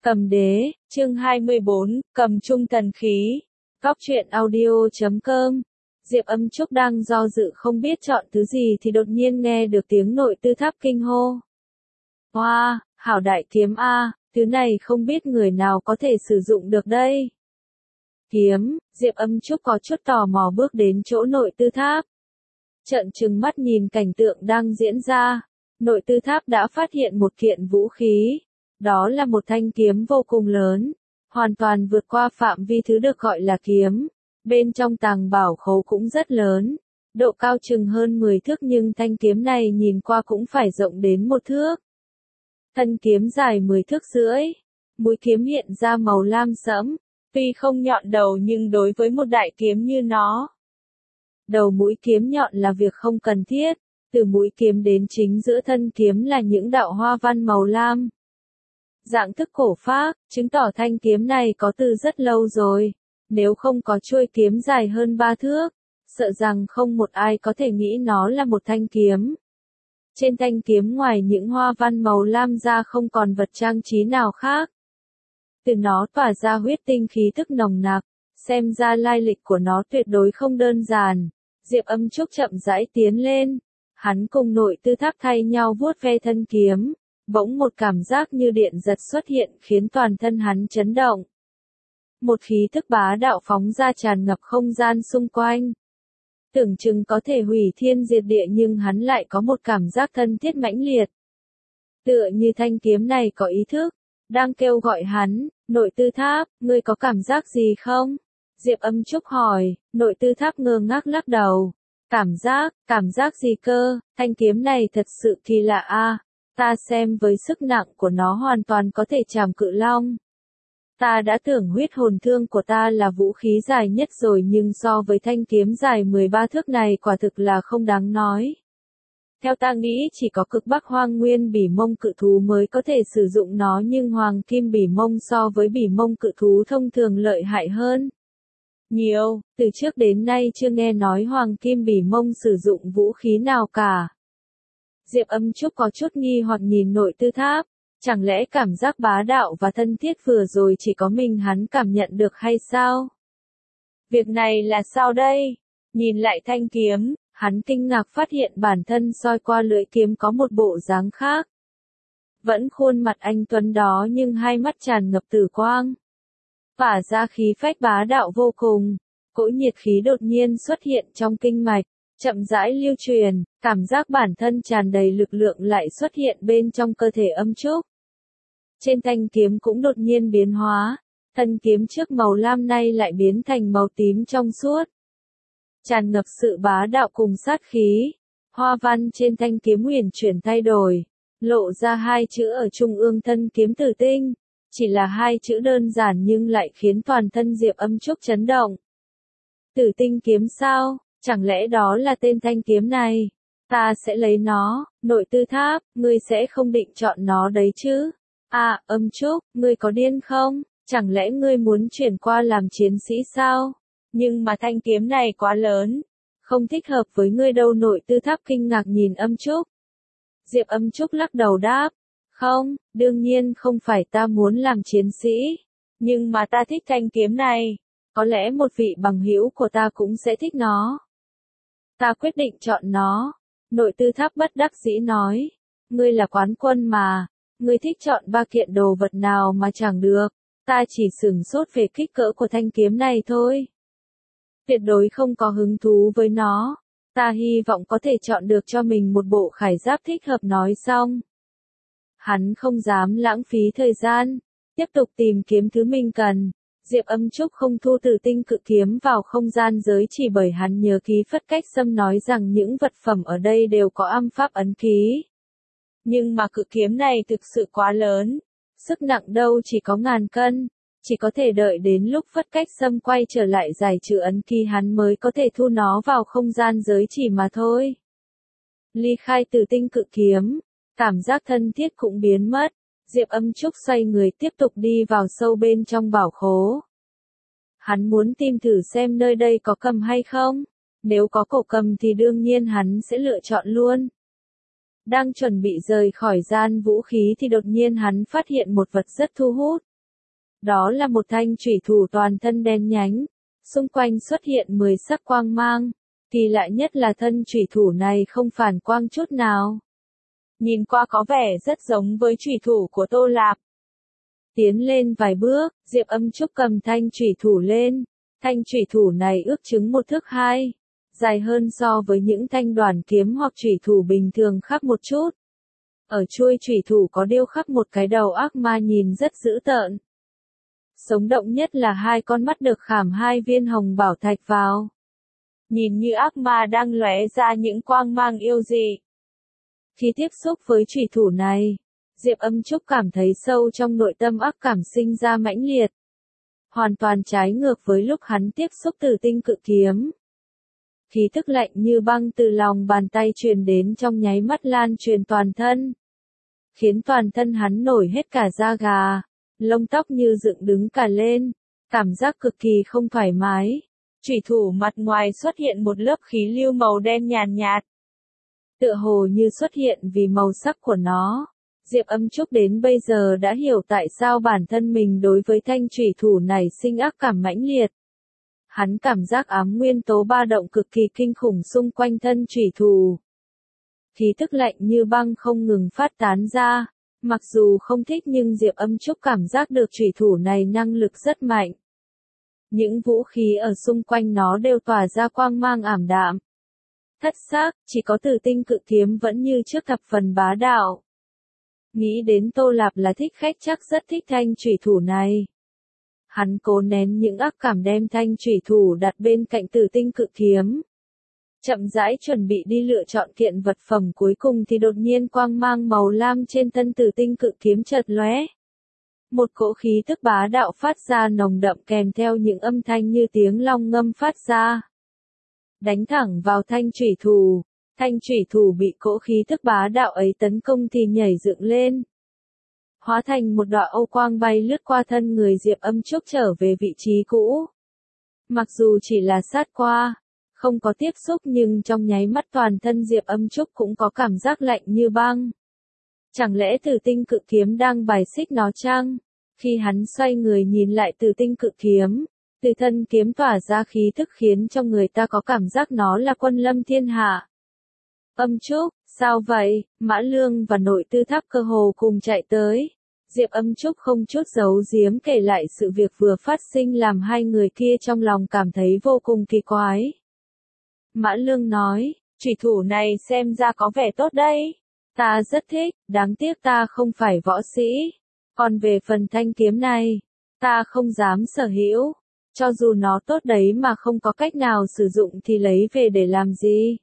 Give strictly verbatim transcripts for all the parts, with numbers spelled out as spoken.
Cầm đế, chương hai mươi bốn, cầm chung thần khí. Góc truyện audio chấm com. Diệp Âm Trúc đang do dự không biết chọn thứ gì thì đột nhiên nghe được tiếng Nội Tư Tháp kinh hô. Hoa, wow, hảo đại kiếm a, thứ này không biết người nào có thể sử dụng được đây. Kiếm, Diệp Âm Trúc có chút tò mò bước đến chỗ Nội Tư Tháp. Trợn trừng mắt nhìn cảnh tượng đang diễn ra, Nội Tư Tháp đã phát hiện một kiện vũ khí. Đó là một thanh kiếm vô cùng lớn, hoàn toàn vượt qua phạm vi thứ được gọi là kiếm. Bên trong tàng bảo khố cũng rất lớn, độ cao chừng hơn mười thước nhưng thanh kiếm này nhìn qua cũng phải rộng đến một thước. Thân kiếm dài mười thước rưỡi, mũi kiếm hiện ra màu lam sẫm, tuy không nhọn đầu nhưng đối với một đại kiếm như nó, đầu mũi kiếm nhọn là việc không cần thiết, từ mũi kiếm đến chính giữa thân kiếm là những đạo hoa văn màu lam. Dạng thức cổ phác, chứng tỏ thanh kiếm này có từ rất lâu rồi, nếu không có chuôi kiếm dài hơn ba thước, sợ rằng không một ai có thể nghĩ nó là một thanh kiếm. Trên thanh kiếm ngoài những hoa văn màu lam ra không còn vật trang trí nào khác. Từ nó tỏa ra huyết tinh khí tức nồng nặc, xem ra lai lịch của nó tuyệt đối không đơn giản. Diệp Âm Trúc chậm rãi tiến lên, hắn cùng Nội Tư Tháp thay nhau vuốt ve thân kiếm. Bỗng một cảm giác như điện giật xuất hiện khiến toàn thân hắn chấn động. Một khí thức bá đạo phóng ra tràn ngập không gian xung quanh. Tưởng chừng có thể hủy thiên diệt địa nhưng hắn lại có một cảm giác thân thiết mãnh liệt. Tựa như thanh kiếm này có ý thức, đang kêu gọi hắn, Nội Tư Tháp, ngươi có cảm giác gì không? Diệp Âm Trúc hỏi, Nội Tư Tháp ngơ ngác lắc đầu. Cảm giác, cảm giác gì cơ, thanh kiếm này thật sự kỳ lạ a. Ta xem với sức nặng của nó hoàn toàn có thể trảm cự long. Ta đã tưởng huyết hồn thương của ta là vũ khí dài nhất rồi nhưng so với thanh kiếm dài mười ba thước này quả thực là không đáng nói. Theo ta nghĩ chỉ có cực bắc hoang nguyên bỉ mông cự thú mới có thể sử dụng nó nhưng hoàng kim bỉ mông so với bỉ mông cự thú thông thường lợi hại hơn nhiều, từ trước đến nay chưa nghe nói hoàng kim bỉ mông sử dụng vũ khí nào cả. Diệp Âm Trúc có chút nghi hoặc nhìn Nội Tư Tháp, chẳng lẽ cảm giác bá đạo và thân thiết vừa rồi chỉ có mình hắn cảm nhận được hay sao? Việc này là sao đây? Nhìn lại thanh kiếm, hắn kinh ngạc phát hiện bản thân soi qua lưỡi kiếm có một bộ dáng khác. Vẫn khuôn mặt anh tuấn đó nhưng hai mắt tràn ngập tử quang. Tỏa ra khí phách bá đạo vô cùng, cỗ nhiệt khí đột nhiên xuất hiện trong kinh mạch. Chậm rãi lưu truyền, cảm giác bản thân tràn đầy lực lượng lại xuất hiện bên trong cơ thể Âm Trúc. Trên thanh kiếm cũng đột nhiên biến hóa, thân kiếm trước màu lam nay lại biến thành màu tím trong suốt. Tràn ngập sự bá đạo cùng sát khí, hoa văn trên thanh kiếm huyền chuyển thay đổi, lộ ra hai chữ ở trung ương thân kiếm Tử Tinh, chỉ là hai chữ đơn giản nhưng lại khiến toàn thân Diệp Âm Trúc chấn động. Tử Tinh kiếm sao? Chẳng lẽ đó là tên thanh kiếm này? Ta sẽ lấy nó, Nội Tư Tháp, ngươi sẽ không định chọn nó đấy chứ? À, Âm Trúc, ngươi có điên không? Chẳng lẽ ngươi muốn chuyển qua làm chiến sĩ sao? Nhưng mà thanh kiếm này quá lớn, không thích hợp với ngươi đâu. Nội Tư Tháp kinh ngạc nhìn Âm Trúc. Diệp Âm Trúc lắc đầu đáp, không, đương nhiên không phải ta muốn làm chiến sĩ, nhưng mà ta thích thanh kiếm này, có lẽ một vị bằng hữu của ta cũng sẽ thích nó. Ta quyết định chọn nó. Nội Tư Tháp bất đắc dĩ nói. Ngươi là quán quân mà. Ngươi thích chọn ba kiện đồ vật nào mà chẳng được. Ta chỉ sửng sốt về kích cỡ của thanh kiếm này thôi. Tuyệt đối không có hứng thú với nó. Ta hy vọng có thể chọn được cho mình một bộ khải giáp thích hợp. Nói xong, hắn không dám lãng phí thời gian, tiếp tục tìm kiếm thứ mình cần. Diệp Âm Trúc không thu Tử Tinh cự kiếm vào không gian giới chỉ bởi hắn nhớ ký Phất Cách Sâm nói rằng những vật phẩm ở đây đều có âm pháp ấn ký. Nhưng mà cự kiếm này thực sự quá lớn, sức nặng đâu chỉ có ngàn cân, chỉ có thể đợi đến lúc Phất Cách Sâm quay trở lại giải trừ ấn ký hắn mới có thể thu nó vào không gian giới chỉ mà thôi. Ly khai Tử Tinh cự kiếm, cảm giác thân thiết cũng biến mất. Diệp Âm Trúc xoay người tiếp tục đi vào sâu bên trong bảo khố. Hắn muốn tìm thử xem nơi đây có cầm hay không. Nếu có cổ cầm thì đương nhiên hắn sẽ lựa chọn luôn. Đang chuẩn bị rời khỏi gian vũ khí thì đột nhiên hắn phát hiện một vật rất thu hút. Đó là một thanh chủy thủ toàn thân đen nhánh, xung quanh xuất hiện mười sắc quang mang, kỳ lạ nhất là thân chủy thủ này không phản quang chút nào. Nhìn qua có vẻ rất giống với chủy thủ của Tô Lạp. Tiến lên vài bước, Diệp Âm Trúc cầm thanh chủy thủ lên, thanh chủy thủ này ước chừng một thước hai, dài hơn so với những thanh đoàn kiếm hoặc chủy thủ bình thường khắc một chút. Ở chuôi chủy thủ có điêu khắc một cái đầu ác ma nhìn rất dữ tợn. Sống động nhất là hai con mắt được khảm hai viên hồng bảo thạch vào. Nhìn như ác ma đang lóe ra những quang mang yêu dị. Khi tiếp xúc với chủy thủ này, Diệp Âm Trúc cảm thấy sâu trong nội tâm ác cảm sinh ra mãnh liệt. Hoàn toàn trái ngược với lúc hắn tiếp xúc Tử Tinh Cự Kiếm. Khí tức lạnh như băng từ lòng bàn tay truyền đến trong nháy mắt lan truyền toàn thân. Khiến toàn thân hắn nổi hết cả da gà, lông tóc như dựng đứng cả lên, cảm giác cực kỳ không thoải mái. Chủy thủ mặt ngoài xuất hiện một lớp khí lưu màu đen nhàn nhạt. Tựa hồ như xuất hiện vì màu sắc của nó. Diệp Âm Trúc đến bây giờ đã hiểu tại sao bản thân mình đối với thanh chủy thủ này sinh ác cảm mãnh liệt. Hắn cảm giác ám nguyên tố ba động cực kỳ kinh khủng xung quanh thân chủy thủ. Khí tức lạnh như băng không ngừng phát tán ra, mặc dù không thích nhưng Diệp Âm Trúc cảm giác được chủy thủ này năng lực rất mạnh. Những vũ khí ở xung quanh nó đều tỏa ra quang mang ảm đạm. Thất xác, chỉ có Tử Tinh Cự Kiếm vẫn như trước thập phần bá đạo. Nghĩ đến Tô Lạp là thích khách chắc rất thích thanh chủy thủ này. Hắn cố nén những ác cảm đem thanh chủy thủ đặt bên cạnh Tử Tinh Cự Kiếm. Chậm rãi chuẩn bị đi lựa chọn kiện vật phẩm cuối cùng thì đột nhiên quang mang màu lam trên thân Tử Tinh Cự Kiếm chợt lóe. Một cỗ khí tức bá đạo phát ra nồng đậm kèm theo những âm thanh như tiếng long ngâm phát ra. Đánh thẳng vào thanh chủy thủ, thanh chủy thủ bị cỗ khí tức bá đạo ấy tấn công thì nhảy dựng lên. Hóa thành một đạo ô quang bay lướt qua thân người Diệp Âm Trúc trở về vị trí cũ. Mặc dù chỉ là sát qua, không có tiếp xúc nhưng trong nháy mắt toàn thân Diệp Âm Trúc cũng có cảm giác lạnh như băng. Chẳng lẽ Tử Tinh Cự Kiếm đang bài xích nó chăng? Khi hắn xoay người nhìn lại Tử Tinh Cự Kiếm, từ thân kiếm tỏa ra khí thức khiến cho người ta có cảm giác nó là quân lâm thiên hạ. Âm Trúc, sao vậy? Mã Lương và Nội Tư Tháp cơ hồ cùng chạy tới. Diệp Âm Trúc không chút giấu giếm kể lại sự việc vừa phát sinh làm hai người kia trong lòng cảm thấy vô cùng kỳ quái. Mã Lương nói, chủy thủ này xem ra có vẻ tốt đấy. Ta rất thích, đáng tiếc ta không phải võ sĩ. Còn về phần thanh kiếm này, ta không dám sở hữu. Cho dù nó tốt đấy mà không có cách nào sử dụng thì lấy về để làm gì?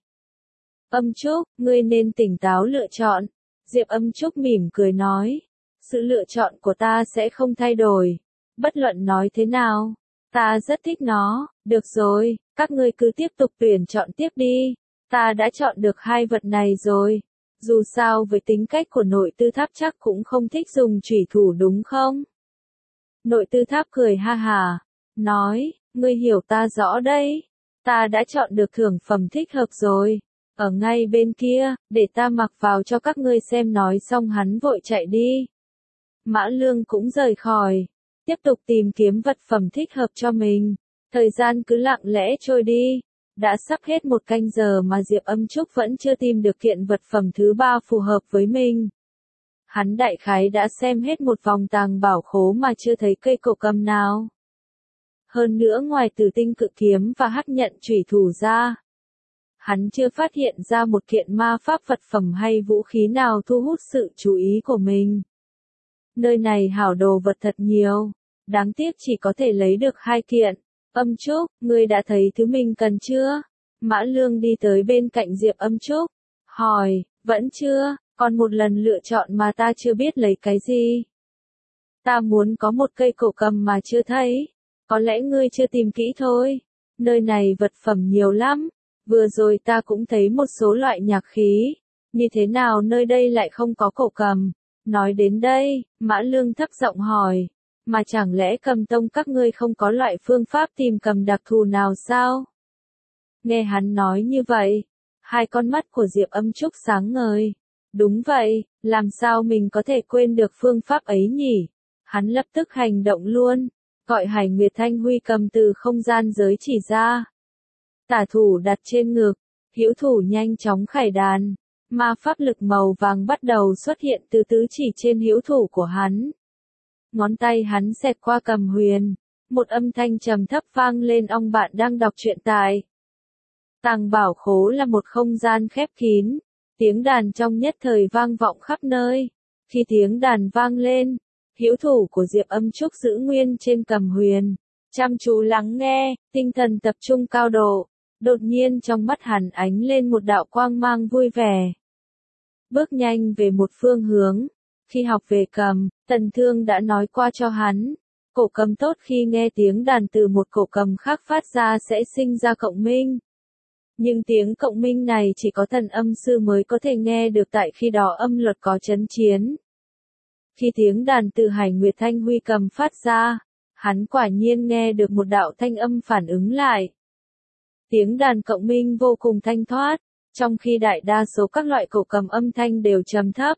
Âm Trúc, ngươi nên tỉnh táo lựa chọn. Diệp Âm Trúc mỉm cười nói. Sự lựa chọn của ta sẽ không thay đổi. Bất luận nói thế nào, ta rất thích nó. Được rồi, các ngươi cứ tiếp tục tuyển chọn tiếp đi. Ta đã chọn được hai vật này rồi. Dù sao với tính cách của Nội Tư Tháp chắc cũng không thích dùng chủy thủ đúng không? Nội Tư Tháp cười ha hà, nói, ngươi hiểu ta rõ đấy. Ta đã chọn được thưởng phẩm thích hợp rồi. Ở ngay bên kia, để ta mặc vào cho các ngươi xem. Nói xong hắn vội chạy đi. Mã Lương cũng rời khỏi, tiếp tục tìm kiếm vật phẩm thích hợp cho mình. Thời gian cứ lặng lẽ trôi đi. Đã sắp hết một canh giờ mà Diệp Âm Trúc vẫn chưa tìm được kiện vật phẩm thứ ba phù hợp với mình. Hắn đại khái đã xem hết một vòng tàng bảo khố mà chưa thấy cây cổ cầm nào. Hơn nữa ngoài Tử Tinh Cự Kiếm và hắc nhận chủy thủ ra, hắn chưa phát hiện ra một kiện ma pháp vật phẩm hay vũ khí nào thu hút sự chú ý của mình. Nơi này hảo đồ vật thật nhiều, đáng tiếc chỉ có thể lấy được hai kiện. Âm Trúc, ngươi đã thấy thứ mình cần chưa? Mã Lương đi tới bên cạnh Diệp Âm Trúc, hỏi, vẫn chưa, còn một lần lựa chọn mà ta chưa biết lấy cái gì. Ta muốn có một cây cổ cầm mà chưa thấy, có lẽ ngươi chưa tìm kỹ thôi. Nơi này vật phẩm nhiều lắm, vừa rồi ta cũng thấy một số loại nhạc khí, như thế nào nơi đây lại không có cổ cầm? Nói đến đây, Mã Lương thấp giọng hỏi. Mà chẳng lẽ Cầm Tông các ngươi không có loại phương pháp tìm cầm đặc thù nào sao? Nghe hắn nói như vậy, hai con mắt của Diệp Âm Trúc sáng ngời. Đúng vậy, làm sao mình có thể quên được phương pháp ấy nhỉ? Hắn lập tức hành động luôn, gọi Hải Nguyệt Thanh Huy cầm từ không gian giới chỉ ra. Tả thủ đặt trên ngực, hữu thủ nhanh chóng khải đàn, ma pháp lực màu vàng bắt đầu xuất hiện từ tứ chỉ trên hữu thủ của hắn. Ngón tay hắn xẹt qua cầm huyền, một âm thanh trầm thấp vang lên. Ông bạn đang đọc truyện tại Tàng Bảo Khố là một không gian khép kín, tiếng đàn trong nhất thời vang vọng khắp nơi. Khi tiếng đàn vang lên, hữu thủ của Diệp Âm Trúc giữ nguyên trên cầm huyền, chăm chú lắng nghe, tinh thần tập trung cao độ. Đột nhiên trong mắt hắn ánh lên một đạo quang mang vui vẻ. Bước nhanh về một phương hướng. Khi học về cầm, Tần Thương đã nói qua cho hắn, cổ cầm tốt khi nghe tiếng đàn từ một cổ cầm khác phát ra sẽ sinh ra cộng minh. Nhưng tiếng cộng minh này chỉ có thần âm sư mới có thể nghe được, tại khi đó âm luật có chấn chiến. Khi tiếng đàn từ Hải Nguyệt Thanh Huy cầm phát ra, hắn quả nhiên nghe được một đạo thanh âm phản ứng lại. Tiếng đàn cộng minh vô cùng thanh thoát, trong khi đại đa số các loại cổ cầm âm thanh đều trầm thấp.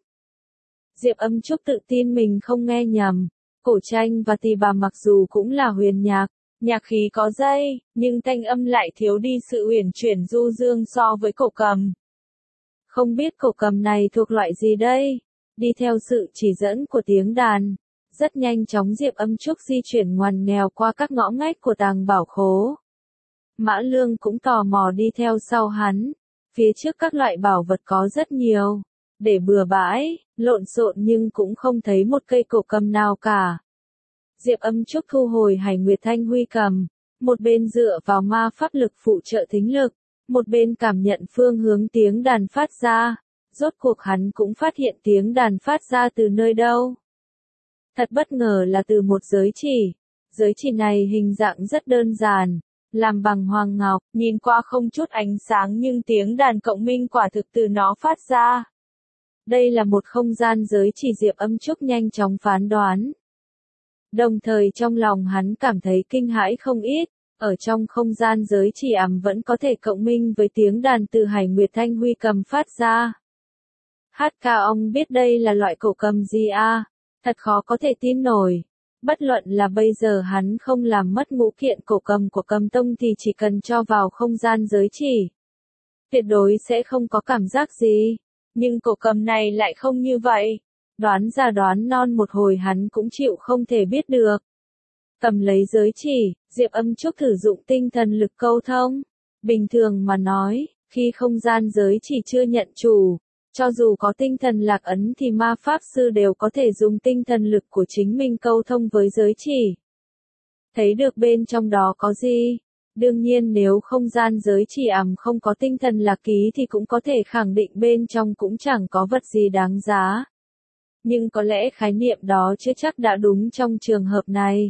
Diệp Âm Trúc tự tin mình không nghe nhầm, cổ tranh và tỳ bà mặc dù cũng là huyền nhạc, nhạc khí có dây, nhưng thanh âm lại thiếu đi sự uyển chuyển du dương so với cổ cầm. Không biết cổ cầm này thuộc loại gì đây? Đi theo sự chỉ dẫn của tiếng đàn, rất nhanh chóng Diệp Âm Trúc di chuyển ngoằn nghèo qua các ngõ ngách của Tàng Bảo Khố. Mã Lương cũng tò mò đi theo sau hắn, phía trước các loại bảo vật có rất nhiều, để bừa bãi, lộn xộn nhưng cũng không thấy một cây cổ cầm nào cả. Diệp Âm Trúc thu hồi Hải Nguyệt Thanh Huy cầm, một bên dựa vào ma pháp lực phụ trợ thính lực, một bên cảm nhận phương hướng tiếng đàn phát ra. Rốt cuộc hắn cũng phát hiện tiếng đàn phát ra từ nơi đâu. Thật bất ngờ là từ một giới chỉ. Giới chỉ này hình dạng rất đơn giản, làm bằng hoàng ngọc, nhìn qua không chút ánh sáng nhưng tiếng đàn cộng minh quả thực từ nó phát ra. Đây là một không gian giới chỉ. Diệp Âm Trúc nhanh chóng phán đoán. Đồng thời trong lòng hắn cảm thấy kinh hãi không ít, ở trong không gian giới chỉ ảm vẫn có thể cộng minh với tiếng đàn từ Hải Nguyệt Thanh Huy cầm phát ra. Hát ca ông biết đây là loại cổ cầm gì à? Thật khó có thể tin nổi. Bất luận là bây giờ hắn không làm mất ngũ kiện cổ cầm của Cầm Tông thì chỉ cần cho vào không gian giới chỉ, tuyệt đối sẽ không có cảm giác gì. Nhưng cổ cầm này lại không như vậy. Đoán ra đoán non một hồi hắn cũng chịu không thể biết được. Cầm lấy giới chỉ, Diệp Âm Trúc thử dụng tinh thần lực câu thông. Bình thường mà nói, khi không gian giới chỉ chưa nhận chủ, cho dù có tinh thần lạc ấn thì ma pháp sư đều có thể dùng tinh thần lực của chính mình câu thông với giới chỉ. Thấy được bên trong đó có gì? Đương nhiên nếu không gian giới chỉ ảm không có tinh thần lạc ký thì cũng có thể khẳng định bên trong cũng chẳng có vật gì đáng giá. Nhưng có lẽ khái niệm đó chưa chắc đã đúng trong trường hợp này.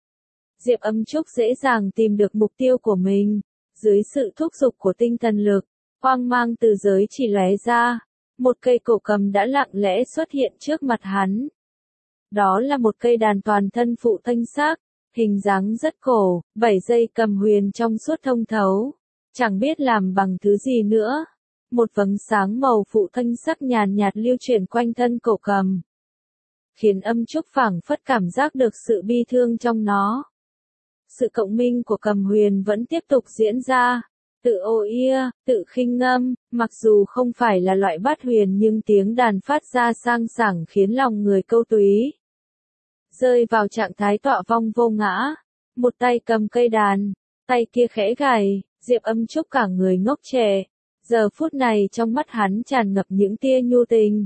Diệp Âm Trúc dễ dàng tìm được mục tiêu của mình. Dưới sự thúc giục của tinh thần lực, quang mang từ giới chỉ lóe ra. Một cây cổ cầm đã lặng lẽ xuất hiện trước mặt hắn. Đó là một cây đàn toàn thân phụ thanh sắc, hình dáng rất cổ, bảy dây cầm huyền trong suốt thông thấu. Chẳng biết làm bằng thứ gì nữa. Một vầng sáng màu phụ thanh sắc nhàn nhạt lưu chuyển quanh thân cổ cầm, khiến Âm Trúc phảng phất cảm giác được sự bi thương trong nó. Sự cộng minh của cầm huyền vẫn tiếp tục diễn ra. Tự ô ia, tự khinh ngâm, mặc dù không phải là loại bát huyền nhưng tiếng đàn phát ra sang sảng khiến lòng người câu túy. Rơi vào trạng thái tọa vong vô ngã, một tay cầm cây đàn, tay kia khẽ gảy, Diệp Âm Trúc cả người ngốc trệ. Giờ phút này trong mắt hắn tràn ngập những tia nhu tình.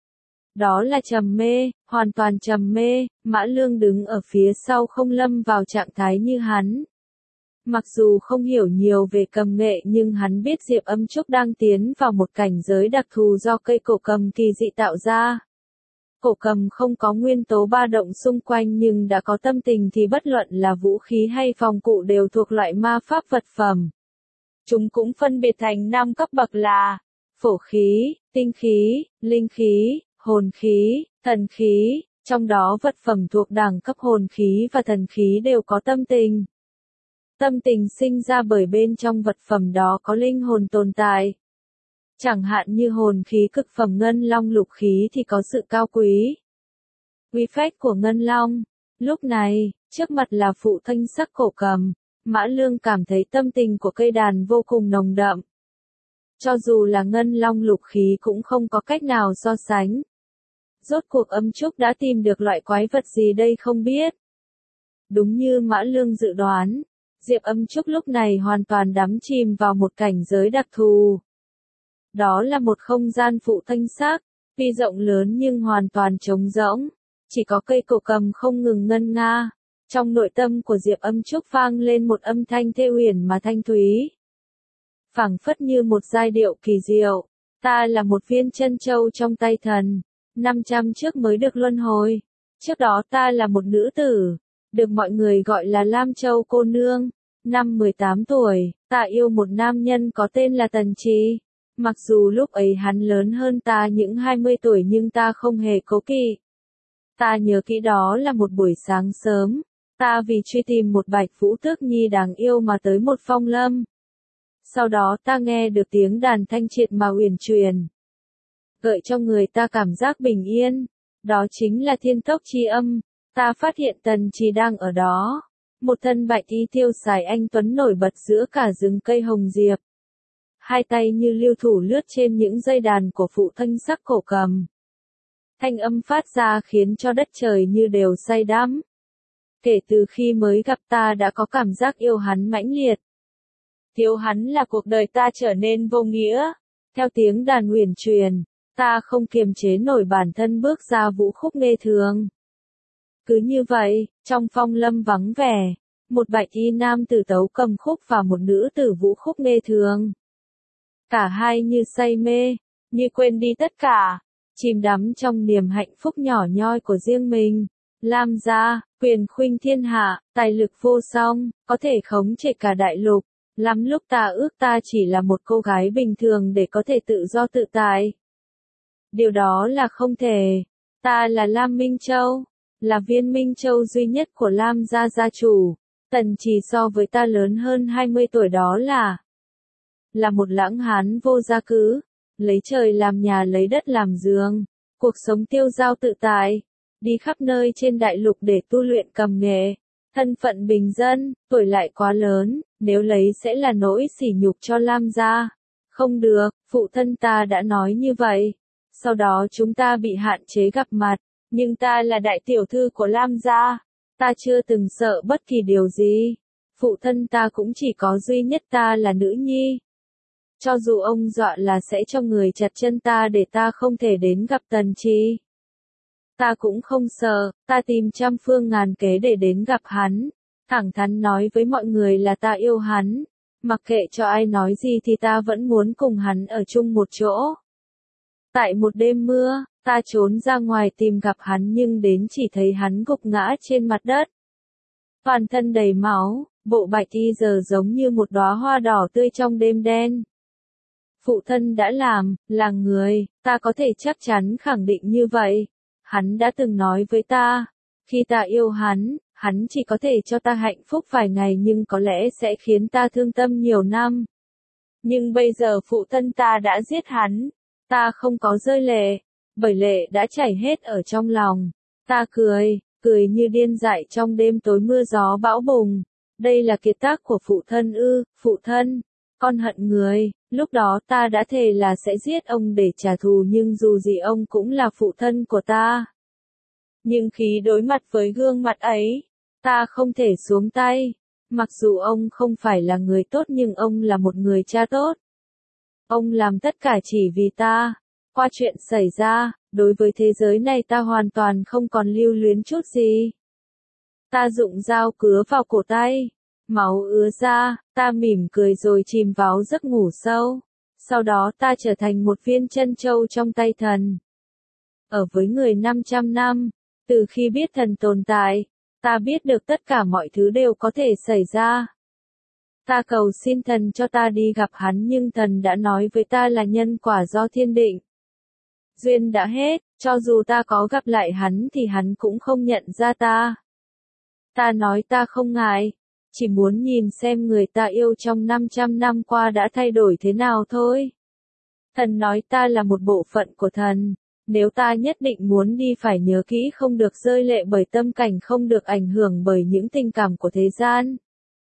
Đó là trầm mê, hoàn toàn trầm mê. Mã Lương đứng ở phía sau không lâm vào trạng thái như hắn. Mặc dù không hiểu nhiều về cầm nghệ nhưng hắn biết Diệp Âm Trúc đang tiến vào một cảnh giới đặc thù do cây cổ cầm kỳ dị tạo ra. Cổ cầm không có nguyên tố ba động xung quanh nhưng đã có tâm tình thì bất luận là vũ khí hay phòng cụ đều thuộc loại ma pháp vật phẩm. Chúng cũng phân biệt thành năm cấp bậc là phổ khí, tinh khí, linh khí, hồn khí, thần khí, trong đó vật phẩm thuộc đẳng cấp hồn khí và thần khí đều có tâm tình. Tâm tình sinh ra bởi bên trong vật phẩm đó có linh hồn tồn tại. Chẳng hạn như hồn khí cực phẩm ngân long lục khí thì có sự cao quý. uy phách của Ngân Long. Lúc này, trước mặt là phụ thanh sắc cổ cầm, Mã Lương cảm thấy tâm tình của cây đàn vô cùng nồng đậm. Cho dù là Ngân Long lục khí cũng không có cách nào so sánh. Rốt cuộc Âm Trúc đã tìm được loại quái vật gì đây không biết. Đúng như Mã Lương dự đoán, Diệp Âm Trúc lúc này hoàn toàn đắm chìm vào một cảnh giới đặc thù. Đó là một không gian phụ thanh sắc, tuy rộng lớn nhưng hoàn toàn trống rỗng, chỉ có cây cổ cầm không ngừng ngân nga. Trong nội tâm của Diệp Âm Trúc vang lên một âm thanh thê huyền mà thanh thúy. Phảng phất như một giai điệu kỳ diệu, ta là một viên chân châu trong tay thần, năm trăm trước mới được luân hồi. Trước đó ta là một nữ tử, được mọi người gọi là Lam Châu cô nương. Năm mười tám tuổi, ta yêu một nam nhân có tên là Tần Trì. Mặc dù lúc ấy hắn lớn hơn ta những hai mươi tuổi nhưng ta không hề cố kỵ. Ta nhớ kỹ đó là một buổi sáng sớm, ta vì truy tìm một bạch vũ tước nhi đáng yêu mà tới một phong lâm. Sau đó ta nghe được tiếng đàn thanh triệt mà uyển chuyển, gợi cho người ta cảm giác bình yên. Đó chính là thiên tốc chi âm. Ta phát hiện Tần Trì đang ở đó, một thân bạch y tiêu sái anh tuấn nổi bật giữa cả rừng cây hồng diệp. Hai tay như lưu thủ lướt trên những dây đàn của phụ thanh sắc cổ cầm. Thanh âm phát ra khiến cho đất trời như đều say đắm. Kể từ khi mới gặp ta đã có cảm giác yêu hắn mãnh liệt. Thiếu hắn là cuộc đời ta trở nên vô nghĩa. Theo tiếng đàn uyển chuyển, ta không kiềm chế nổi bản thân bước ra vũ khúc nghe thường. Cứ như vậy, trong phong lâm vắng vẻ, một bạch y nam tử tấu cầm khúc và một nữ tử vũ khúc nghe thường. Cả hai như say mê, như quên đi tất cả, chìm đắm trong niềm hạnh phúc nhỏ nhoi của riêng mình. Lam gia, quyền khuynh thiên hạ, tài lực vô song, có thể khống chế cả đại lục. Lắm lúc ta ước ta chỉ là một cô gái bình thường để có thể tự do tự tại. Điều đó là không thể. Ta là Lam Minh Châu, là viên Minh Châu duy nhất của Lam gia gia chủ. Tần Trì so với ta lớn hơn hai mươi tuổi, đó là là một lãng hán vô gia cứ, lấy trời làm nhà lấy đất làm giường, cuộc sống tiêu dao tự tại, đi khắp nơi trên đại lục để tu luyện cầm nghệ. Thân phận bình dân, tuổi lại quá lớn, nếu lấy sẽ là nỗi sỉ nhục cho Lam gia. Không được, phụ thân ta đã nói như vậy. Sau đó chúng ta bị hạn chế gặp mặt, nhưng ta là đại tiểu thư của Lam gia. Ta chưa từng sợ bất kỳ điều gì. Phụ thân ta cũng chỉ có duy nhất ta là nữ nhi. Cho dù ông dọa là sẽ cho người chặt chân ta để ta không thể đến gặp Tần Trì, ta cũng không sợ. Ta tìm trăm phương ngàn kế để đến gặp hắn, thẳng thắn nói với mọi người là ta yêu hắn. Mặc kệ cho ai nói gì thì ta vẫn muốn cùng hắn ở chung một chỗ. Tại một đêm mưa, ta trốn ra ngoài tìm gặp hắn nhưng đến chỉ thấy hắn gục ngã trên mặt đất. Toàn thân đầy máu, bộ bạch y giờ giống như một đóa hoa đỏ tươi trong đêm đen. Phụ thân đã làm, là người, ta có thể chắc chắn khẳng định như vậy. Hắn đã từng nói với ta, khi ta yêu hắn, hắn chỉ có thể cho ta hạnh phúc vài ngày nhưng có lẽ sẽ khiến ta thương tâm nhiều năm. Nhưng bây giờ phụ thân ta đã giết hắn, ta không có rơi lệ, bởi lệ đã chảy hết ở trong lòng. Ta cười, cười như điên dại trong đêm tối mưa gió bão bùng. Đây là kiệt tác của phụ thân ư? Phụ thân, con hận người. Lúc đó ta đã thề là sẽ giết ông để trả thù nhưng dù gì ông cũng là phụ thân của ta. Nhưng khi đối mặt với gương mặt ấy, ta không thể xuống tay. Mặc dù ông không phải là người tốt nhưng ông là một người cha tốt. Ông làm tất cả chỉ vì ta. Qua chuyện xảy ra, đối với thế giới này ta hoàn toàn không còn lưu luyến chút gì. Ta dụng dao cứa vào cổ tay. Máu ứa ra, ta mỉm cười rồi chìm vào giấc ngủ sâu. Sau đó ta trở thành một viên chân châu trong tay thần. Ở với người năm trăm năm, từ khi biết thần tồn tại, ta biết được tất cả mọi thứ đều có thể xảy ra. Ta cầu xin thần cho ta đi gặp hắn nhưng thần đã nói với ta là nhân quả do thiên định. Duyên đã hết, cho dù ta có gặp lại hắn thì hắn cũng không nhận ra ta. Ta nói ta không ngại, chỉ muốn nhìn xem người ta yêu trong năm trăm năm qua đã thay đổi thế nào thôi. Thần nói ta là một bộ phận của thần, Nếu ta nhất định muốn đi phải nhớ kỹ không được rơi lệ bởi tâm cảnh, không được ảnh hưởng bởi những tình cảm của thế gian.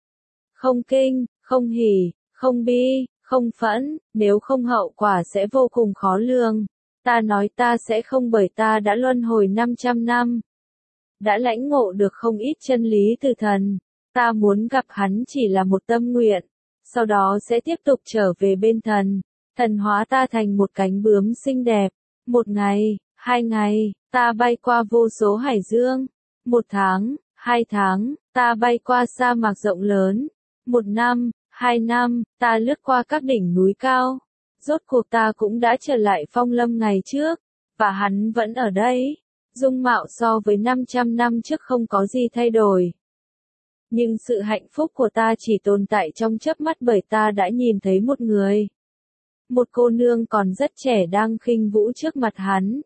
Không kinh, không hỉ, không bi, không phẫn, nếu không hậu quả sẽ vô cùng khó lường. Ta nói ta sẽ không bởi ta đã luân hồi năm trăm năm. Đã lãnh ngộ được không ít chân lý từ thần. Ta muốn gặp hắn chỉ là một tâm nguyện. Sau đó sẽ tiếp tục trở về bên thần. Thần hóa ta thành một cánh bướm xinh đẹp. Một ngày, hai ngày, ta bay qua vô số hải dương. Một tháng, hai tháng, ta bay qua sa mạc rộng lớn. Một năm, hai năm, ta lướt qua các đỉnh núi cao. Rốt cuộc ta cũng đã trở lại Phong Lâm ngày trước. Và hắn vẫn ở đây. Dung mạo so với năm trăm năm trước không có gì thay đổi. Nhưng sự hạnh phúc của ta chỉ tồn tại trong chớp mắt bởi ta đã nhìn thấy một người. Một cô nương còn rất trẻ đang khinh vũ trước mặt hắn.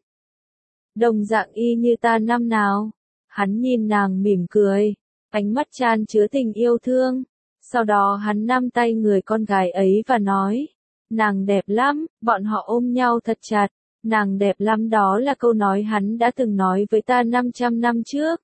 Đồng dạng y như ta năm nào. Hắn nhìn nàng mỉm cười. Ánh mắt chan chứa tình yêu thương. Sau đó hắn nắm tay người con gái ấy và nói. Nàng đẹp lắm, bọn họ ôm nhau thật chặt. Nàng đẹp lắm, đó là câu nói hắn đã từng nói với ta năm trăm năm trước.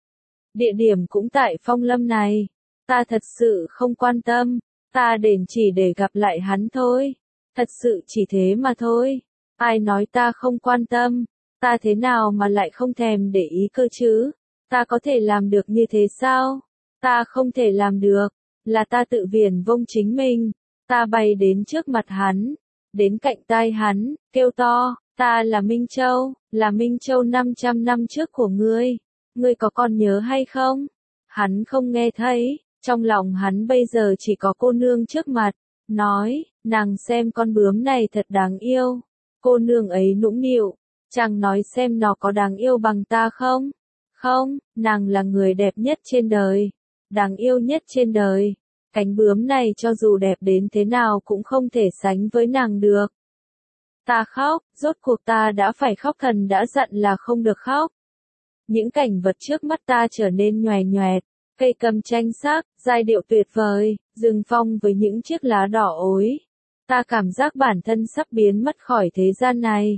Địa điểm cũng tại Phong Lâm này. Ta thật sự không quan tâm. Ta đến chỉ để gặp lại hắn thôi. Thật sự chỉ thế mà thôi. Ai nói ta không quan tâm? Ta thế nào mà lại không thèm để ý cơ chứ? Ta có thể làm được như thế sao? Ta không thể làm được. Là ta tự viển vông chính mình. Ta bay đến trước mặt hắn. Đến cạnh tai hắn, kêu to. Ta là Minh Châu, là Minh Châu năm trăm năm trước của ngươi. Ngươi có còn nhớ hay không? Hắn không nghe thấy. Trong lòng hắn bây giờ chỉ có cô nương trước mặt. Nói, nàng xem con bướm này thật đáng yêu. Cô nương ấy nũng nịu. Chàng nói xem nó có đáng yêu bằng ta không? Không, nàng là người đẹp nhất trên đời. Đáng yêu nhất trên đời. Cánh bướm này cho dù đẹp đến thế nào cũng không thể sánh với nàng được. Ta khóc, rốt cuộc ta đã phải khóc, thần đã dặn là không được khóc. Những cảnh vật trước mắt ta trở nên nhòe nhòe. Cây cầm tranh sắc, giai điệu tuyệt vời, rừng phong với những chiếc lá đỏ ối. Ta cảm giác bản thân sắp biến mất khỏi thế gian này.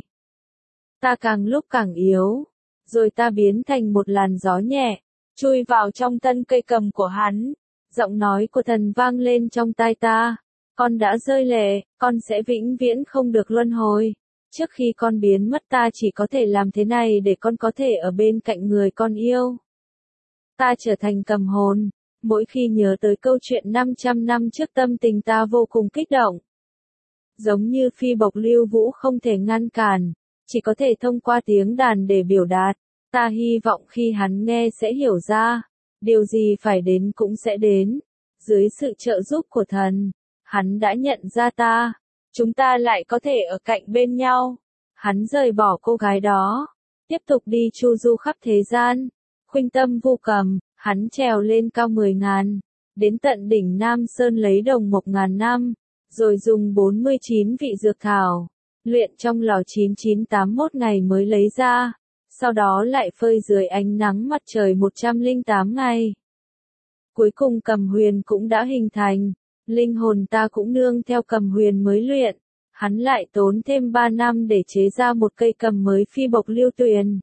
Ta càng lúc càng yếu. Rồi ta biến thành một làn gió nhẹ, chui vào trong thân cây cầm của hắn. Giọng nói của thần vang lên trong tai ta. Con đã rơi lệ, con sẽ vĩnh viễn không được luân hồi. Trước khi con biến mất ta chỉ có thể làm thế này để con có thể ở bên cạnh người con yêu. Ta trở thành cầm hồn. Mỗi khi nhớ tới câu chuyện năm trăm năm trước tâm tình ta vô cùng kích động. Giống như phi bộc lưu vũ không thể ngăn cản, chỉ có thể thông qua tiếng đàn để biểu đạt. Ta hy vọng khi hắn nghe sẽ hiểu ra, điều gì phải đến cũng sẽ đến. Dưới sự trợ giúp của thần, hắn đã nhận ra ta. Chúng ta lại có thể ở cạnh bên nhau. Hắn rời bỏ cô gái đó, tiếp tục đi chu du khắp thế gian. Khuynh tâm vu cầm, hắn trèo lên cao mười ngàn, đến tận đỉnh Nam Sơn lấy đồng mộc ngàn năm, rồi dùng bốn mươi chín vị dược thảo, luyện trong lò chín chín tám mốt ngày mới lấy ra, sau đó lại phơi dưới ánh nắng mặt trời một trăm lẻ tám ngày. Cuối cùng cầm huyền cũng đã hình thành, linh hồn ta cũng nương theo cầm huyền mới luyện, hắn lại tốn thêm ba năm để chế ra một cây cầm mới phi bộc lưu tuyền.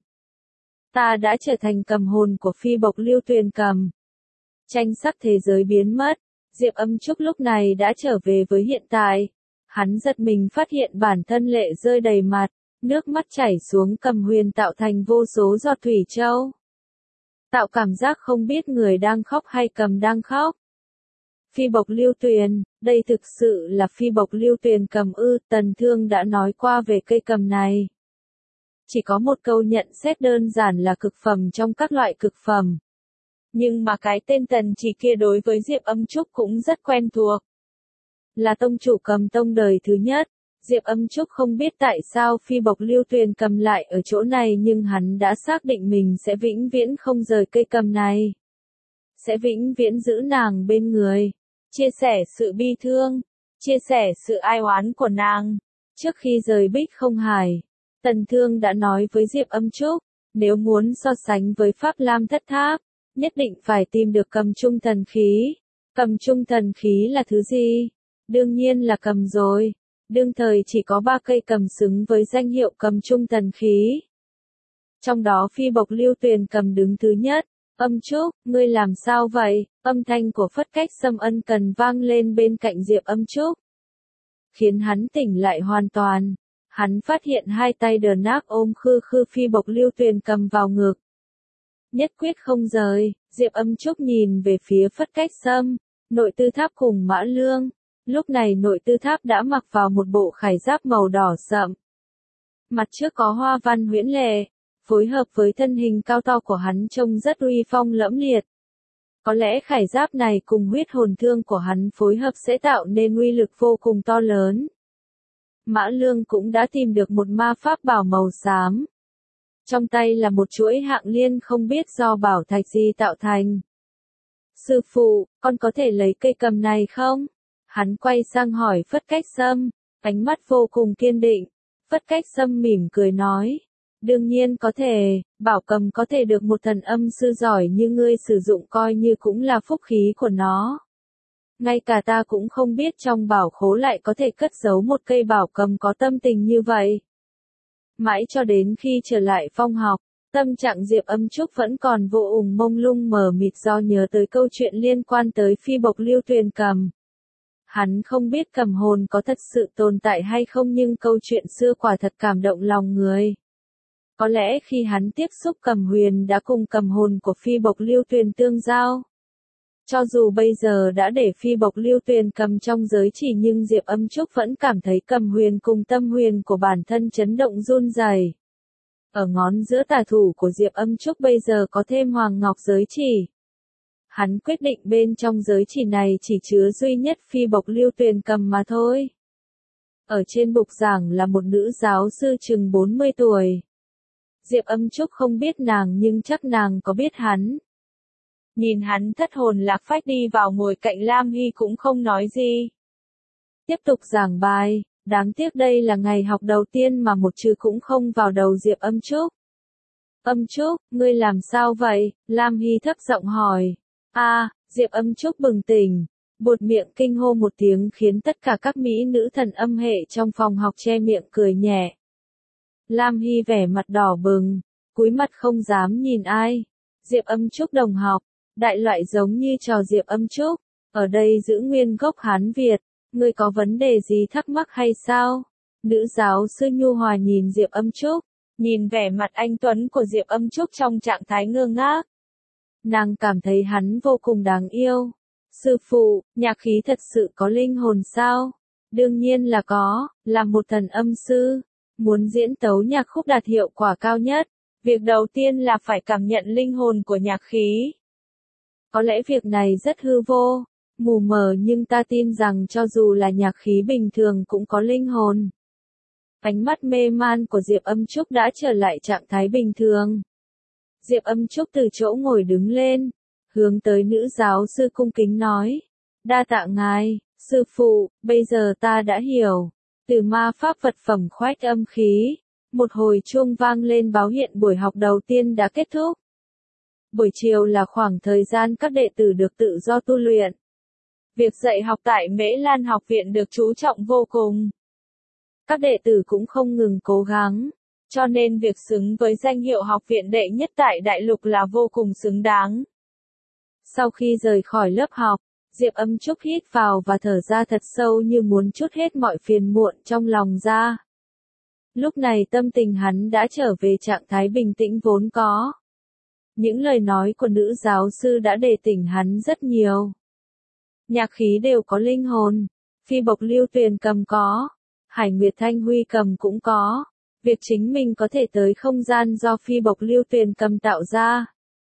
Ta đã trở thành cầm hồn của phi bộc lưu tuyền cầm. Tranh sắc thế giới biến mất, Diệp Âm Trúc lúc này đã trở về với hiện tại. Hắn giật mình phát hiện bản thân lệ rơi đầy mặt, nước mắt chảy xuống, cầm huyền tạo thành vô số giọt thủy châu. Tạo cảm giác không biết người đang khóc hay cầm đang khóc. Phi bộc lưu tuyền, đây thực sự là phi bộc lưu tuyền cầm ư? Tần Thương đã nói qua về cây cầm này. Chỉ có một câu nhận xét đơn giản là cực phẩm trong các loại cực phẩm. Nhưng mà cái tên Tần Chỉ kia đối với Diệp Âm Trúc cũng rất quen thuộc. Là tông chủ cầm tông đời thứ nhất, Diệp Âm Trúc không biết tại sao phi bộc lưu tuyền cầm lại ở chỗ này, nhưng hắn đã xác định mình sẽ vĩnh viễn không rời cây cầm này. Sẽ vĩnh viễn giữ nàng bên người, chia sẻ sự bi thương, chia sẻ sự ai oán của nàng. Trước khi rời Bích Không Hải, Tần Thương đã nói với Diệp Âm Trúc, nếu muốn so sánh với Pháp Lam Thất Tháp, nhất định phải tìm được cầm trung thần khí. Cầm trung thần khí là thứ gì? Đương nhiên là cầm rồi. Đương thời chỉ có ba cây cầm xứng với danh hiệu cầm trung thần khí. Trong đó Phi Bộc Lưu Tuyền cầm đứng thứ nhất. Âm Trúc, ngươi làm sao vậy? Âm thanh của Phất Cách Sâm ân cần vang lên bên cạnh Diệp Âm Trúc. Khiến hắn tỉnh lại hoàn toàn. Hắn phát hiện hai tay đờ nác ôm khư khư Phi Bộc Lưu Tuyền cầm vào ngực. Nhất quyết không rời, Diệp Âm Trúc nhìn về phía Phất Cách Sâm, Nội Tư Tháp cùng Mã Lương. Lúc này Nội Tư Tháp đã mặc vào một bộ khải giáp màu đỏ sậm. Mặt trước có hoa văn huyễn lệ, phối hợp với thân hình cao to của hắn trông rất uy phong lẫm liệt. Có lẽ khải giáp này cùng huyết hồn thương của hắn phối hợp sẽ tạo nên uy lực vô cùng to lớn. Mã Lương cũng đã tìm được một ma pháp bảo màu xám. Trong tay là một chuỗi hạng liên không biết do bảo thạch gì tạo thành. Sư phụ, con có thể lấy cây cầm này không? Hắn quay sang hỏi Phất Cách Sâm, ánh mắt vô cùng kiên định. Phất Cách Sâm mỉm cười nói. Đương nhiên có thể, bảo cầm có thể được một thần âm sư giỏi như ngươi sử dụng coi như cũng là phúc khí của nó. Ngay cả ta cũng không biết trong bảo khố lại có thể cất giấu một cây bảo cầm có tâm tình như vậy. Mãi cho đến khi trở lại phong học, tâm trạng Diệp Âm Trúc vẫn còn vô ùng mông lung mờ mịt do nhớ tới câu chuyện liên quan tới Phi Bộc Lưu Tuyền cầm. Hắn không biết cầm hồn có thật sự tồn tại hay không nhưng câu chuyện xưa quả thật cảm động lòng người. Có lẽ khi hắn tiếp xúc cầm huyền đã cùng cầm hồn của Phi Bộc Lưu Tuyền tương giao. Cho dù bây giờ đã để Phi Bộc Lưu Tuyền cầm trong giới chỉ nhưng Diệp Âm Trúc vẫn cảm thấy cầm huyền cùng tâm huyền của bản thân chấn động run rẩy. Ở ngón giữa tả thủ của Diệp Âm Trúc bây giờ có thêm hoàng ngọc giới chỉ. Hắn quyết định bên trong giới chỉ này chỉ chứa duy nhất Phi Bộc Lưu Tuyền cầm mà thôi. Ở trên bục giảng là một nữ giáo sư chừng bốn mươi tuổi. Diệp Âm Trúc không biết nàng nhưng chắc nàng có biết hắn. Nhìn hắn thất hồn lạc phách đi vào ngồi cạnh Lam Hy cũng không nói gì. Tiếp tục giảng bài, đáng tiếc đây là ngày học đầu tiên mà một chữ cũng không vào đầu Diệp Âm Trúc. Âm Trúc, ngươi làm sao vậy? Lam Hy thấp giọng hỏi. A, à, Diệp Âm Trúc bừng tỉnh, buột miệng kinh hô một tiếng khiến tất cả các mỹ nữ thần âm hệ trong phòng học che miệng cười nhẹ. Lam Hy vẻ mặt đỏ bừng, cúi mặt không dám nhìn ai. Diệp Âm Trúc đồng học, đại loại giống như trò Diệp Âm Trúc, ở đây giữ nguyên gốc Hán Việt, ngươi có vấn đề gì thắc mắc hay sao? Nữ giáo sư nhu hòa nhìn Diệp Âm Trúc, nhìn vẻ mặt anh tuấn của Diệp Âm Trúc trong trạng thái ngơ ngác. Nàng cảm thấy hắn vô cùng đáng yêu. Sư phụ, nhạc khí thật sự có linh hồn sao? Đương nhiên là có, là một thần âm sư. Muốn diễn tấu nhạc khúc đạt hiệu quả cao nhất, việc đầu tiên là phải cảm nhận linh hồn của nhạc khí. Có lẽ việc này rất hư vô, mù mờ nhưng ta tin rằng cho dù là nhạc khí bình thường cũng có linh hồn. Ánh mắt mê man của Diệp Âm Trúc đã trở lại trạng thái bình thường. Diệp Âm Trúc từ chỗ ngồi đứng lên, hướng tới nữ giáo sư cung kính nói. Đa tạ ngài, sư phụ, bây giờ ta đã hiểu. Từ ma pháp vật phẩm khoách âm khí, một hồi chuông vang lên báo hiện buổi học đầu tiên đã kết thúc. Buổi chiều là khoảng thời gian các đệ tử được tự do tu luyện. Việc dạy học tại Mễ Lan học viện được chú trọng vô cùng. Các đệ tử cũng không ngừng cố gắng, cho nên việc xứng với danh hiệu học viện đệ nhất tại đại lục là vô cùng xứng đáng. Sau khi rời khỏi lớp học, Diệp Âm Trúc hít vào và thở ra thật sâu như muốn trút hết mọi phiền muộn trong lòng ra. Lúc này tâm tình hắn đã trở về trạng thái bình tĩnh vốn có. Những lời nói của nữ giáo sư đã đề tỉnh hắn rất nhiều. Nhạc khí đều có linh hồn, Phi Bộc Lưu Tuyền cầm có, Hải Nguyệt Thanh Huy cầm cũng có. Việc chính mình có thể tới không gian do Phi Bộc Lưu Tuyền cầm tạo ra.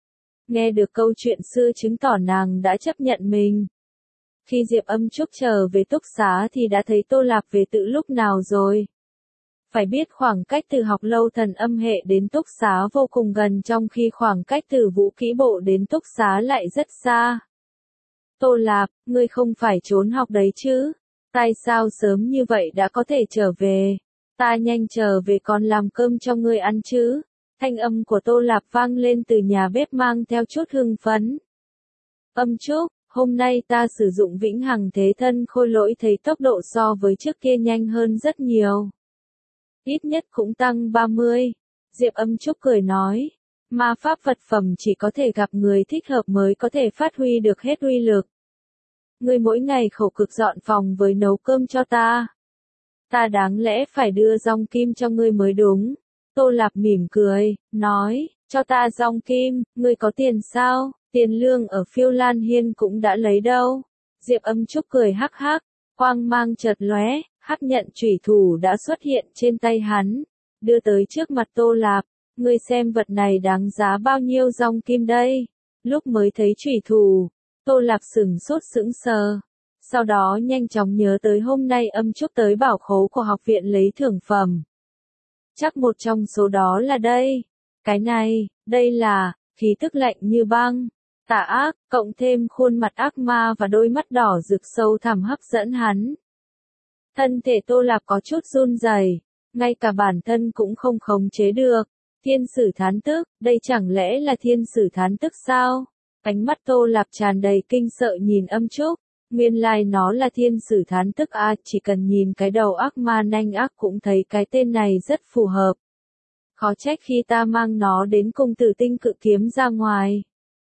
Nghe được câu chuyện xưa chứng tỏ nàng đã chấp nhận mình. Khi Diệp Âm Trúc trở về túc xá thì đã thấy Tô Lạp về tự lúc nào rồi. Phải biết khoảng cách từ học lâu thần âm hệ đến túc xá vô cùng gần trong khi khoảng cách từ vũ kỹ bộ đến túc xá lại rất xa. Tô Lạp, ngươi không phải trốn học đấy chứ? Tại sao sớm như vậy đã có thể trở về? Ta nhanh trở về còn làm cơm cho ngươi ăn chứ? Thanh âm của Tô Lạp vang lên từ nhà bếp mang theo chút hưng phấn. Âm Trúc, Hôm nay ta sử dụng vĩnh hằng thế thân khôi lỗi thấy tốc độ so với trước kia nhanh hơn rất nhiều. Ít nhất cũng tăng ba mươi. Diệp Âm Trúc cười nói. Ma pháp vật phẩm chỉ có thể gặp người thích hợp mới có thể phát huy được hết uy lực. Ngươi mỗi ngày khổ cực dọn phòng với nấu cơm cho ta. Ta đáng lẽ phải đưa dong kim cho ngươi mới đúng. Tô Lạp mỉm cười, nói, cho ta dong kim, ngươi có tiền sao? Tiền lương ở Phiêu Lan Hiên cũng đã lấy đâu. Diệp Âm Trúc cười hắc hắc, quang mang chợt lóe, hắc nhận chủy thủ đã xuất hiện trên tay hắn, đưa tới trước mặt Tô Lạp. Ngươi xem vật này đáng giá bao nhiêu dong kim đây? Lúc mới thấy chủy thủ, Tô Lạp sửng sốt sững sờ. Sau đó nhanh chóng nhớ tới hôm nay Âm Trúc tới bảo khố của học viện lấy thưởng phẩm. Chắc một trong số đó là đây. Cái này, đây là, khí tức lạnh như băng, tà ác, cộng thêm khuôn mặt ác ma và đôi mắt đỏ rực sâu thẳm hấp dẫn hắn. Thân thể Tô Lạp có chút run rẩy, ngay cả bản thân cũng không khống chế được. Thiên sử thán tức, đây chẳng lẽ là thiên sử thán tức sao? Ánh mắt Tô Lạp tràn đầy kinh sợ nhìn Âm Trúc. Nguyên lai nó là thiên sử thán tức à, chỉ cần nhìn cái đầu ác ma nanh ác cũng thấy cái tên này rất phù hợp. Khó trách khi ta mang nó đến cung Tử Tinh Cự Kiếm ra ngoài.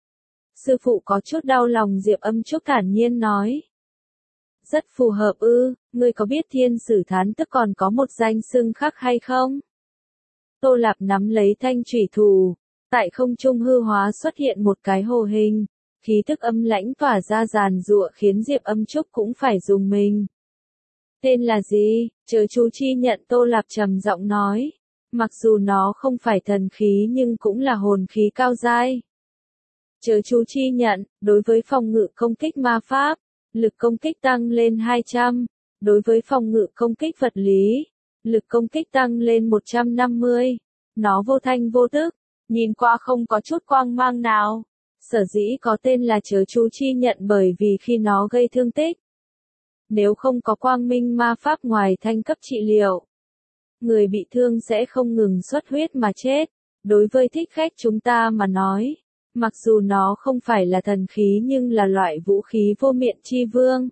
Sư phụ có chút đau lòng, Diệp Âm Trúc thản nhiên nói. Rất phù hợp ư, ngươi có biết thiên sử thán tức còn có một danh xưng khác hay không? Tô Lạp nắm lấy thanh chủy thủ, tại không trung hư hóa xuất hiện một cái hồ hình. Khí tức âm lãnh tỏa ra giàn giụa khiến Diệp Âm Trúc cũng phải dùng mình. Tên là gì? Chớ chú chi nhận, Tô Lạp trầm giọng nói. Mặc dù nó không phải thần khí nhưng cũng là hồn khí cao giai. Chớ chú chi nhận, đối với phòng ngự công kích ma pháp, lực công kích tăng lên hai trăm. Đối với phòng ngự công kích vật lý, lực công kích tăng lên một trăm năm mươi. Nó vô thanh vô tức, nhìn qua không có chút quang mang nào. Sở dĩ có tên là chớ chú chi nhận bởi vì khi nó gây thương tích. Nếu không có quang minh ma pháp ngoài thanh cấp trị liệu, người bị thương sẽ không ngừng xuất huyết mà chết. Đối với thích khách chúng ta mà nói, mặc dù nó không phải là thần khí nhưng là loại vũ khí vô miện chi vương.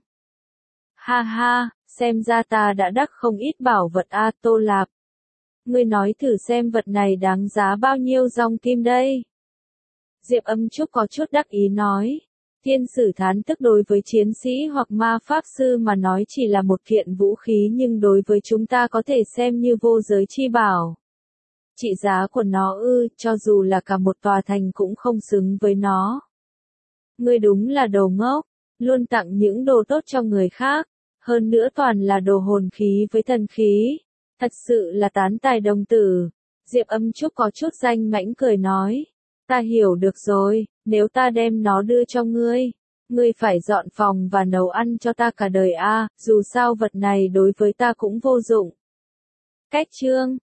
Ha ha, xem ra ta đã đắc không ít bảo vật a, Tô Lạp. Ngươi nói thử xem vật này đáng giá bao nhiêu dong kim đây? Diệp Âm Trúc có chút đắc ý nói. Thiên sử thán tức đối với chiến sĩ hoặc ma pháp sư mà nói chỉ là một kiện vũ khí nhưng đối với chúng ta có thể xem như vô giới chi bảo. Trị giá của nó ư, cho dù là cả một tòa thành cũng không xứng với nó. Ngươi đúng là đồ ngốc, luôn tặng những đồ tốt cho người khác, hơn nữa toàn là đồ hồn khí với thần khí. Thật sự là tán tài đồng tử. Diệp Âm Trúc có chút danh mãnh cười nói. Ta hiểu được rồi, nếu ta đem nó đưa cho ngươi, ngươi phải dọn phòng và nấu ăn cho ta cả đời a, dù sao vật này đối với ta cũng vô dụng. Cách chương